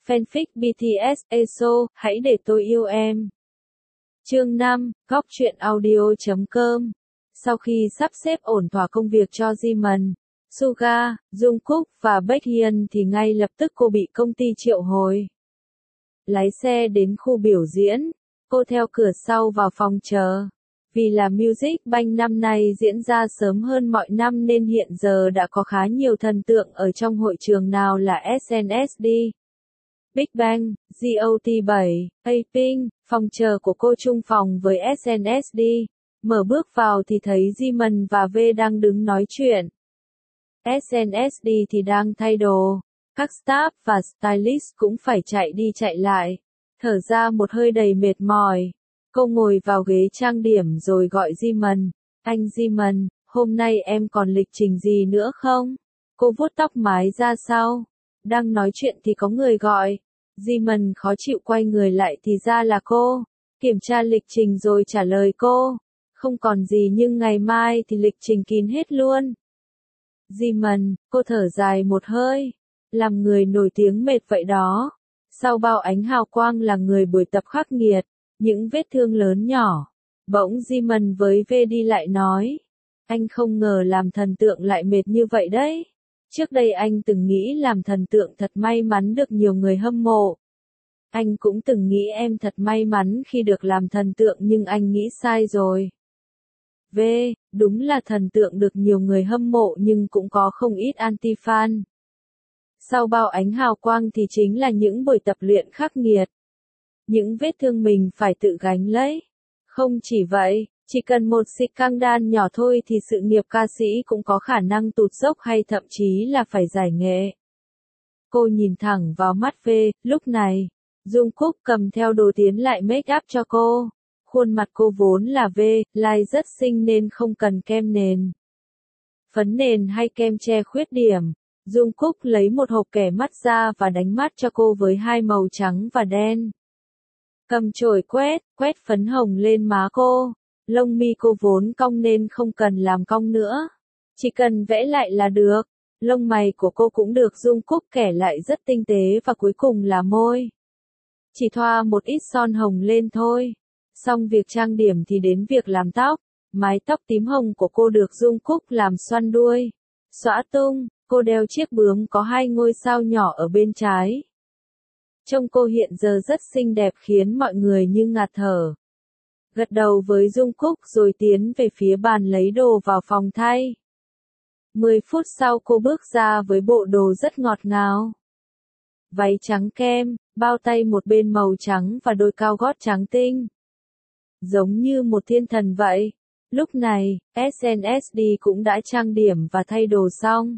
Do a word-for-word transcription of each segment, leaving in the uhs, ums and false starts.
Fanfic bê tê ét e ét o, hãy để tôi yêu em. Chương năm, góc truyện audio chấm com. Sau khi sắp xếp ổn thỏa công việc cho Jimin, Suga, Jungkook và Baekhyun thì ngay lập tức cô bị công ty triệu hồi. Lái xe đến khu biểu diễn, cô theo cửa sau vào phòng chờ. Vì là Music Bank năm nay diễn ra sớm hơn mọi năm nên hiện giờ đã có khá nhiều thần tượng ở trong hội trường, nào là ét en ét đê, Big Bang, giê o tê bảy, A-Pink. Phòng chờ của cô chung phòng với ét en ét đê. Mở bước vào thì thấy Jimin và V đang đứng nói chuyện. ét en ét đê thì đang thay đồ. Các staff và stylist cũng phải chạy đi chạy lại. Thở ra một hơi đầy mệt mỏi. Cô ngồi vào ghế trang điểm rồi gọi Jimin. Anh Jimin, hôm nay em còn lịch trình gì nữa không? Cô vuốt tóc mái ra sau. Đang nói chuyện thì có người gọi. Jimin khó chịu quay người lại thì ra là cô. Kiểm tra lịch trình rồi trả lời cô. Không còn gì nhưng ngày mai thì lịch trình kín hết luôn. Jimin, cô thở dài một hơi. Làm người nổi tiếng mệt vậy đó. Sau bao ánh hào quang là người buổi tập khắc nghiệt. Những vết thương lớn nhỏ. Bỗng Jimin với V đi lại nói. Anh không ngờ làm thần tượng lại mệt như vậy đấy. Trước đây anh từng nghĩ làm thần tượng thật may mắn được nhiều người hâm mộ. Anh cũng từng nghĩ em thật may mắn khi được làm thần tượng nhưng anh nghĩ sai rồi. V, đúng là thần tượng được nhiều người hâm mộ nhưng cũng có không ít anti-fan. Sau bao ánh hào quang thì chính là những buổi tập luyện khắc nghiệt. Những vết thương mình phải tự gánh lấy. Không chỉ vậy, chỉ cần một scandal nhỏ thôi thì sự nghiệp ca sĩ cũng có khả năng tụt dốc hay thậm chí là phải giải nghệ. Cô nhìn thẳng vào mắt V, lúc này, Jungkook cầm theo đồ tiến lại make up cho cô. Khuôn mặt cô vốn là V, lai rất xinh nên không cần kem nền. Phấn nền hay kem che khuyết điểm. Jungkook lấy một hộp kẻ mắt ra và đánh mắt cho cô với hai màu trắng và đen. Cầm chổi quét, quét phấn hồng lên má cô. Lông mi cô vốn cong nên không cần làm cong nữa. Chỉ cần vẽ lại là được. Lông mày của cô cũng được Jungkook kẻ lại rất tinh tế và cuối cùng là môi. Chỉ thoa một ít son hồng lên thôi. Xong việc trang điểm thì đến việc làm tóc. Mái tóc tím hồng của cô được Jungkook làm xoăn đuôi. Xõa tung, cô đeo chiếc bướm có hai ngôi sao nhỏ ở bên trái. Trông cô hiện giờ rất xinh đẹp khiến mọi người như ngạt thở. Gật đầu với Jungkook rồi tiến về phía bàn lấy đồ vào phòng thay. Mười phút sau cô bước ra với bộ đồ rất ngọt ngào. Váy trắng kem, bao tay một bên màu trắng và đôi cao gót trắng tinh. Giống như một thiên thần vậy. Lúc này, ét en ét đê cũng đã trang điểm và thay đồ xong.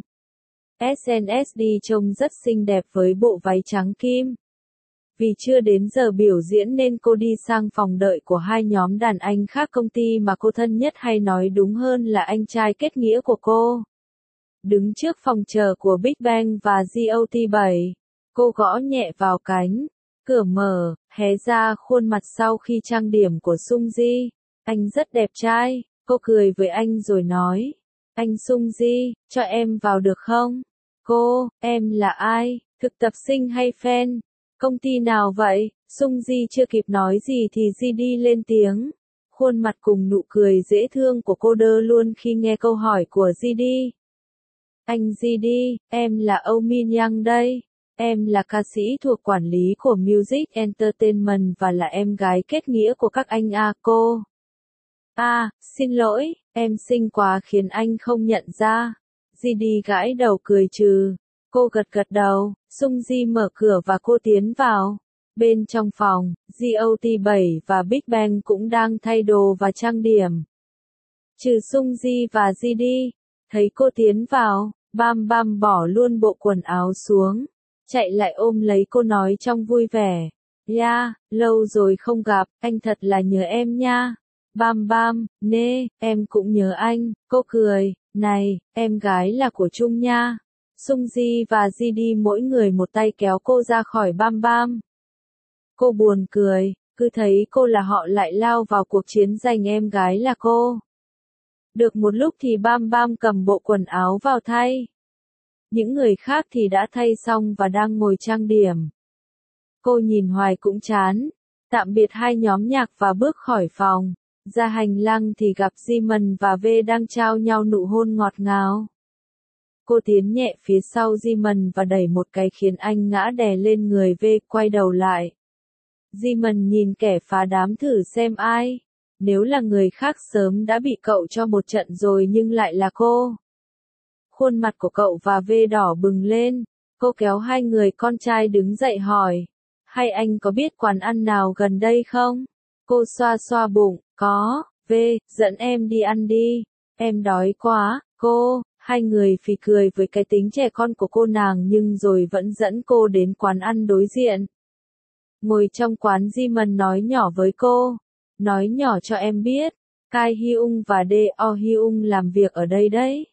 ét en ét đê trông rất xinh đẹp với bộ váy trắng kim. Vì chưa đến giờ biểu diễn nên cô đi sang phòng đợi của hai nhóm đàn anh khác công ty mà cô thân nhất, hay nói đúng hơn là anh trai kết nghĩa của cô. Đứng trước phòng chờ của Big Bang và giê o tê bảy, cô gõ nhẹ vào cánh. Cửa mở, hé ra khuôn mặt sau khi trang điểm của Sung Ji. Anh rất đẹp trai, cô cười với anh rồi nói. Anh Sung Ji, cho em vào được không? Cô, em là ai, thực tập sinh hay fan? Công ty nào vậy? Sung Ji chưa kịp nói gì thì gi đi lên tiếng. Khuôn mặt cùng nụ cười dễ thương của cô đơ luôn khi nghe câu hỏi của gi đi. Anh gi đi, em là Âu Min Young đây. Em là ca sĩ thuộc quản lý của Music Entertainment và là em gái kết nghĩa của các anh à cô. À, xin lỗi, em xinh quá khiến anh không nhận ra. gi đi gãi đầu cười trừ. Cô gật gật đầu, Sung Ji mở cửa và cô tiến vào. Bên trong phòng, giê o tê bảy và Big Bang cũng đang thay đồ và trang điểm. Trừ Sung Ji và gi đi, thấy cô tiến vào, Bam Bam bỏ luôn bộ quần áo xuống. Chạy lại ôm lấy cô nói trong vui vẻ. Ya, lâu rồi không gặp, anh thật là nhớ em nha. Bam Bam, nê, em cũng nhớ anh, cô cười. Này, em gái là của Trung nha. Sung Ji và gi đi mỗi người một tay kéo cô ra khỏi Bam Bam. Cô buồn cười, cứ thấy cô là họ lại lao vào cuộc chiến giành em gái là cô. Được một lúc thì Bam Bam cầm bộ quần áo vào thay. Những người khác thì đã thay xong và đang ngồi trang điểm. Cô nhìn hoài cũng chán. Tạm biệt hai nhóm nhạc và bước khỏi phòng. Ra hành lang thì gặp Jimin và V đang trao nhau nụ hôn ngọt ngào. Cô tiến nhẹ phía sau Jimin và đẩy một cái khiến anh ngã đè lên người V, quay đầu lại. Jimin nhìn kẻ phá đám thử xem ai. Nếu là người khác sớm đã bị cậu cho một trận rồi nhưng lại là cô. Khuôn mặt của cậu và V đỏ bừng lên. Cô kéo hai người con trai đứng dậy hỏi. Hay anh có biết quán ăn nào gần đây không? Cô xoa xoa bụng. Có. V, dẫn em đi ăn đi. Em đói quá. Cô. Hai người phì cười với cái tính trẻ con của cô nàng nhưng rồi vẫn dẫn cô đến quán ăn đối diện. Ngồi trong quán Jimin nói nhỏ với cô. Nói nhỏ cho em biết. Kai Hyung và Do Hyung làm việc ở đây đấy.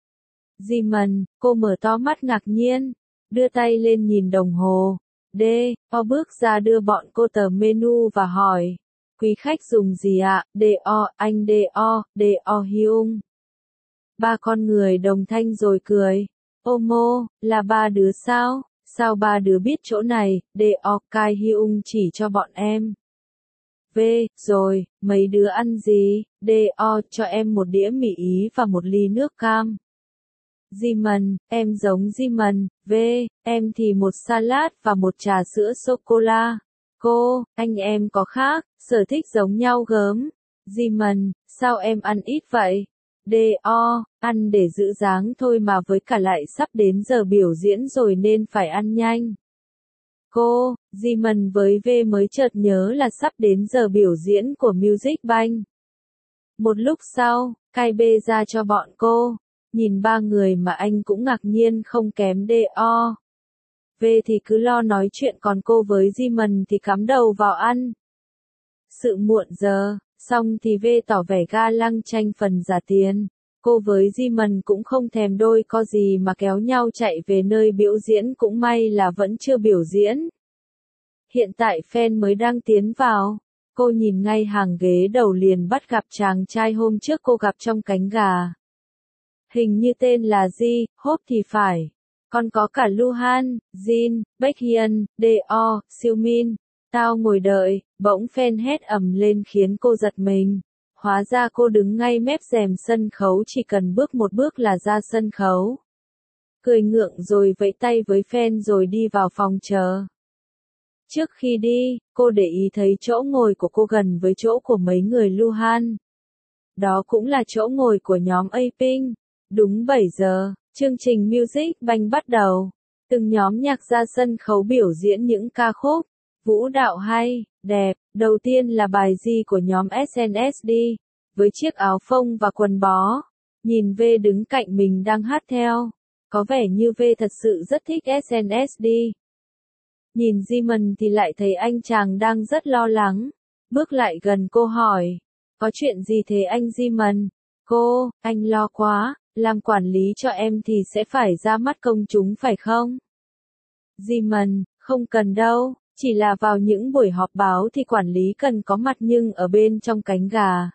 Jimin, cô mở to mắt ngạc nhiên. Đưa tay lên nhìn đồng hồ. Do bước ra đưa bọn cô tờ menu và hỏi. Quý khách dùng gì ạ? Do, anh Do, Do Hyung. Ba con người đồng thanh rồi cười. Omo, là ba đứa sao? Sao ba đứa biết chỗ này? Do, Kai Hyung chỉ cho bọn em. V, rồi, mấy đứa ăn gì? Do, cho em một đĩa mì Ý và một ly nước cam. Jimin, em giống Jimin. V, em thì một salad và một trà sữa sô-cô-la. Cô, anh em có khác, sở thích giống nhau gớm. Jimin, sao em ăn ít vậy? Do, ăn để giữ dáng thôi mà với cả lại sắp đến giờ biểu diễn rồi nên phải ăn nhanh. Cô, Jimin với V mới chợt nhớ là sắp đến giờ biểu diễn của Music Bank. Một lúc sau, Kai bê ra cho bọn cô. Nhìn ba người mà anh cũng ngạc nhiên không kém Do. V thì cứ lo nói chuyện còn cô với Jimin thì cắm đầu vào ăn. Sự muộn giờ, xong thì V tỏ vẻ ga lăng tranh phần giả tiền. Cô với Jimin cũng không thèm đôi co gì mà kéo nhau chạy về nơi biểu diễn, cũng may là vẫn chưa biểu diễn. Hiện tại fan mới đang tiến vào. Cô nhìn ngay hàng ghế đầu liền bắt gặp chàng trai hôm trước cô gặp trong cánh gà. Hình như tên là Ji, Hope thì phải. Còn có cả Luhan, Jin, Baekhyun, Do, Seomin. Tao ngồi đợi, bỗng fan hét ầm lên khiến cô giật mình. Hóa ra cô đứng ngay mép rèm sân khấu, chỉ cần bước một bước là ra sân khấu. Cười ngượng rồi vẫy tay với fan rồi đi vào phòng chờ. Trước khi đi, cô để ý thấy chỗ ngồi của cô gần với chỗ của mấy người Luhan. Đó cũng là chỗ ngồi của nhóm A-Pink. Đúng bảy giờ, chương trình Music Bank bắt đầu. Từng nhóm nhạc ra sân khấu biểu diễn những ca khúc, vũ đạo hay, đẹp. Đầu tiên là bài G của nhóm ét en ét đê, với chiếc áo phông và quần bó. Nhìn V đứng cạnh mình đang hát theo. Có vẻ như V thật sự rất thích ét en ét đê. Nhìn Jimin thì lại thấy anh chàng đang rất lo lắng. Bước lại gần cô hỏi. Có chuyện gì thế anh Jimin? Cô, anh lo quá. Làm quản lý cho em thì sẽ phải ra mắt công chúng phải không? Jimin, không cần đâu, chỉ là vào những buổi họp báo thì quản lý cần có mặt nhưng ở bên trong cánh gà.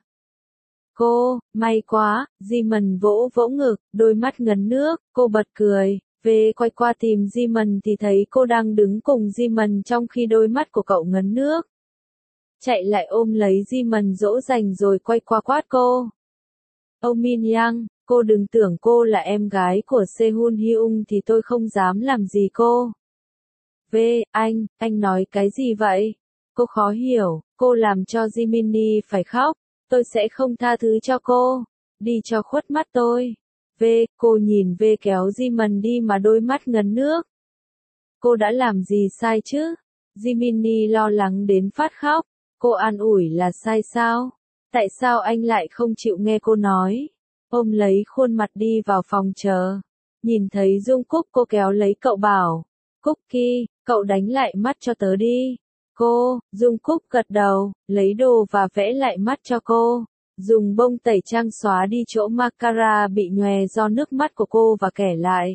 Cô, may quá, Jimin vỗ vỗ ngực, đôi mắt ngấn nước, cô bật cười. V quay qua tìm Jimin thì thấy cô đang đứng cùng Jimin trong khi đôi mắt của cậu ngấn nước. Chạy lại ôm lấy Jimin dỗ dành rồi quay qua quát cô. Oh Min Young, cô đừng tưởng cô là em gái của Sehun Hyung thì tôi không dám làm gì cô. V, anh, anh nói cái gì vậy? Cô khó hiểu, cô làm cho Jiminy phải khóc, tôi sẽ không tha thứ cho cô, đi cho khuất mắt tôi. V, cô nhìn V kéo Jimin đi mà đôi mắt ngấn nước. Cô đã làm gì sai chứ? Jiminy lo lắng đến phát khóc, cô an ủi là sai sao? Tại sao anh lại không chịu nghe cô nói? Ôm lấy khuôn mặt đi vào phòng chờ. Nhìn thấy Jungkook cô kéo lấy cậu bảo. Cookie, cậu đánh lại mắt cho tớ đi. Cô, Jungkook gật đầu, lấy đồ và vẽ lại mắt cho cô. Dùng bông tẩy trang xóa đi chỗ mascara bị nhòe do nước mắt của cô và kẻ lại.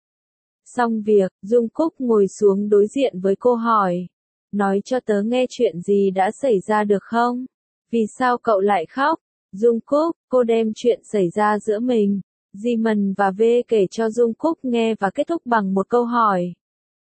Xong việc, Jungkook ngồi xuống đối diện với cô hỏi. Nói cho tớ nghe chuyện gì đã xảy ra được không? Vì sao cậu lại khóc? Jungkook, cô đem chuyện xảy ra giữa mình, Jimin và V kể cho Jungkook nghe và kết thúc bằng một câu hỏi.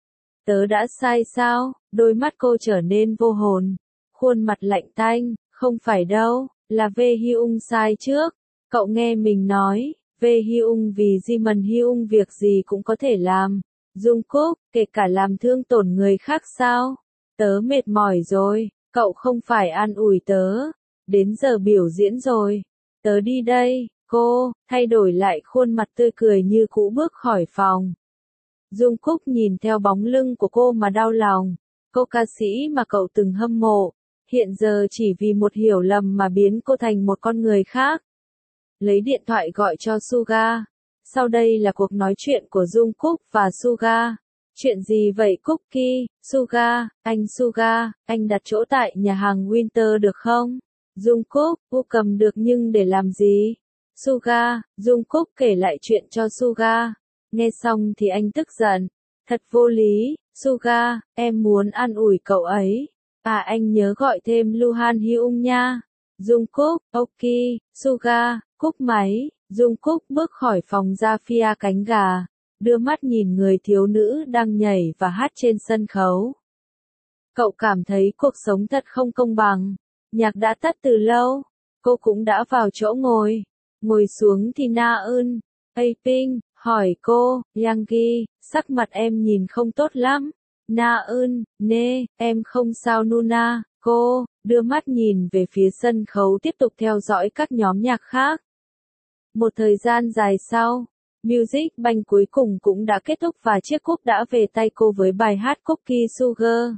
Tớ đã sai sao? Đôi mắt cô trở nên vô hồn, khuôn mặt lạnh tanh, không phải đâu, là Vê Hyung sai trước. Cậu nghe mình nói, Vê Hyung vì Jimin Hyung việc gì cũng có thể làm. Jungkook, kể cả làm thương tổn người khác sao? Tớ mệt mỏi rồi, cậu không phải an ủi tớ. Đến giờ biểu diễn rồi. Tớ đi đây, cô, thay đổi lại khuôn mặt tươi cười như cũ bước khỏi phòng. Jungkook nhìn theo bóng lưng của cô mà đau lòng. Cô ca sĩ mà cậu từng hâm mộ, hiện giờ chỉ vì một hiểu lầm mà biến cô thành một con người khác. Lấy điện thoại gọi cho Suga. Sau đây là cuộc nói chuyện của Jungkook và Suga. Chuyện gì vậy Cookie? Suga, anh Suga, anh đặt chỗ tại nhà hàng Winter được không? Jungkook, cô cầm được nhưng để làm gì? Suga, Jungkook kể lại chuyện cho Suga. Nghe xong thì anh tức giận. Thật vô lý, Suga, em muốn an ủi cậu ấy. À anh nhớ gọi thêm Luhan Hyung nha. Jungkook, ok, Suga, cúp máy. Jungkook bước khỏi phòng ra phía cánh gà, đưa mắt nhìn người thiếu nữ đang nhảy và hát trên sân khấu. Cậu cảm thấy cuộc sống thật không công bằng. Nhạc đã tắt từ lâu. Cô cũng đã vào chỗ ngồi. Ngồi xuống thì Na Eun, Aping, hỏi cô, Yangi, sắc mặt em nhìn không tốt lắm. Na Eun, nê, em không sao Nuna. Cô, đưa mắt nhìn về phía sân khấu tiếp tục theo dõi các nhóm nhạc khác. Một thời gian dài sau, Music Bank cuối cùng cũng đã kết thúc và chiếc cúp đã về tay cô với bài hát Cookie Sugar.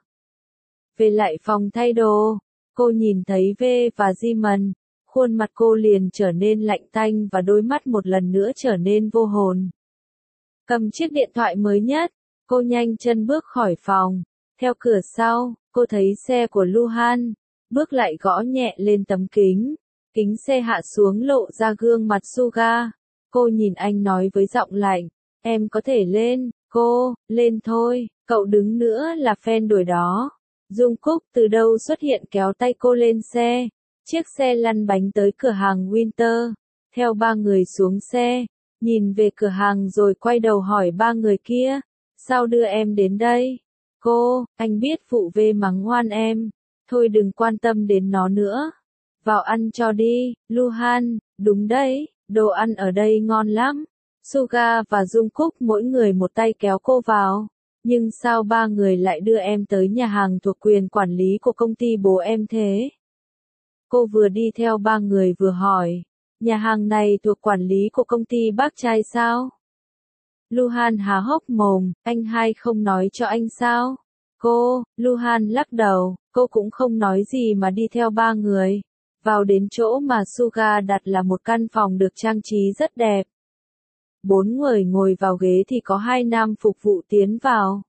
Về lại phòng thay đồ, cô nhìn thấy V và Jimin, khuôn mặt cô liền trở nên lạnh tanh và đôi mắt một lần nữa trở nên vô hồn. Cầm chiếc điện thoại mới nhất, cô nhanh chân bước khỏi phòng. Theo cửa sau, cô thấy xe của Luhan, bước lại gõ nhẹ lên tấm kính. Kính xe hạ xuống lộ ra gương mặt Suga. Cô nhìn anh nói với giọng lạnh, em có thể lên, cô, lên thôi, cậu đứng nữa là fan đuổi đó. Jungkook từ đâu xuất hiện kéo tay cô lên xe. Chiếc xe lăn bánh tới cửa hàng Winter. Theo ba người xuống xe, nhìn về cửa hàng rồi quay đầu hỏi ba người kia, sao đưa em đến đây? Cô, anh biết phụ V mắng ngoan em, thôi đừng quan tâm đến nó nữa. Vào ăn cho đi, Luhan, đúng đấy, đồ ăn ở đây ngon lắm. Suga và Jungkook mỗi người một tay kéo cô vào. Nhưng sao ba người lại đưa em tới nhà hàng thuộc quyền quản lý của công ty bố em thế? Cô vừa đi theo ba người vừa hỏi, nhà hàng này thuộc quản lý của công ty bác trai sao? Luhan há hốc mồm, anh hai không nói cho anh sao? Cô, Luhan lắc đầu, cô cũng không nói gì mà đi theo ba người. Vào đến chỗ mà Suga đặt là một căn phòng được trang trí rất đẹp. Bốn người ngồi vào ghế thì có hai nam phục vụ tiến vào.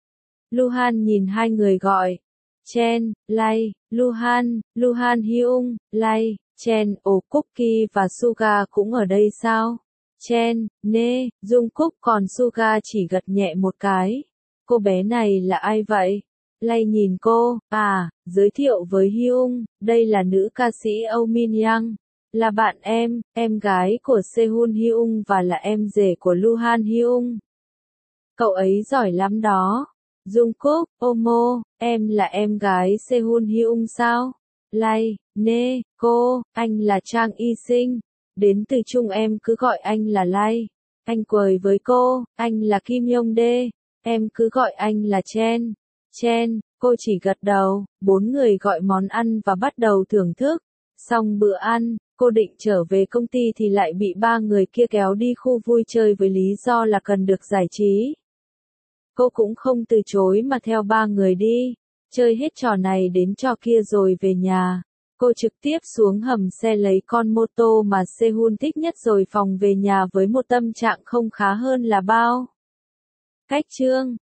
Luhan nhìn hai người gọi. Chen, Lai, Luhan, Luhan Hyung, Lai, Chen, ồ Cookie và Suga cũng ở đây sao? Chen, nê, Jungkook còn Suga chỉ gật nhẹ một cái. Cô bé này là ai vậy? Lai nhìn cô, à, giới thiệu với Hyung, đây là nữ ca sĩ Oh Min Young, là bạn em, em gái của Sehun Hyung và là em rể của Luhan Hyung. Cậu ấy giỏi lắm đó. Jungkook, Omo, em là em gái Sehun Hyung sao? Lai, nê, cô, anh là Chang Y Sinh, đến từ Trung em cứ gọi anh là Lai. Anh quời với cô, anh là Kim Yong Dae, em cứ gọi anh là Chen. Chen, cô chỉ gật đầu. Bốn người gọi món ăn và bắt đầu thưởng thức. Xong bữa ăn, cô định trở về công ty thì lại bị ba người kia kéo đi khu vui chơi với lý do là cần được giải trí. Cô cũng không từ chối mà theo ba người đi, chơi hết trò này đến trò kia rồi về nhà. Cô trực tiếp xuống hầm xe lấy con mô tô mà Sehun thích nhất rồi phòng về nhà với một tâm trạng không khá hơn là bao. Cách chương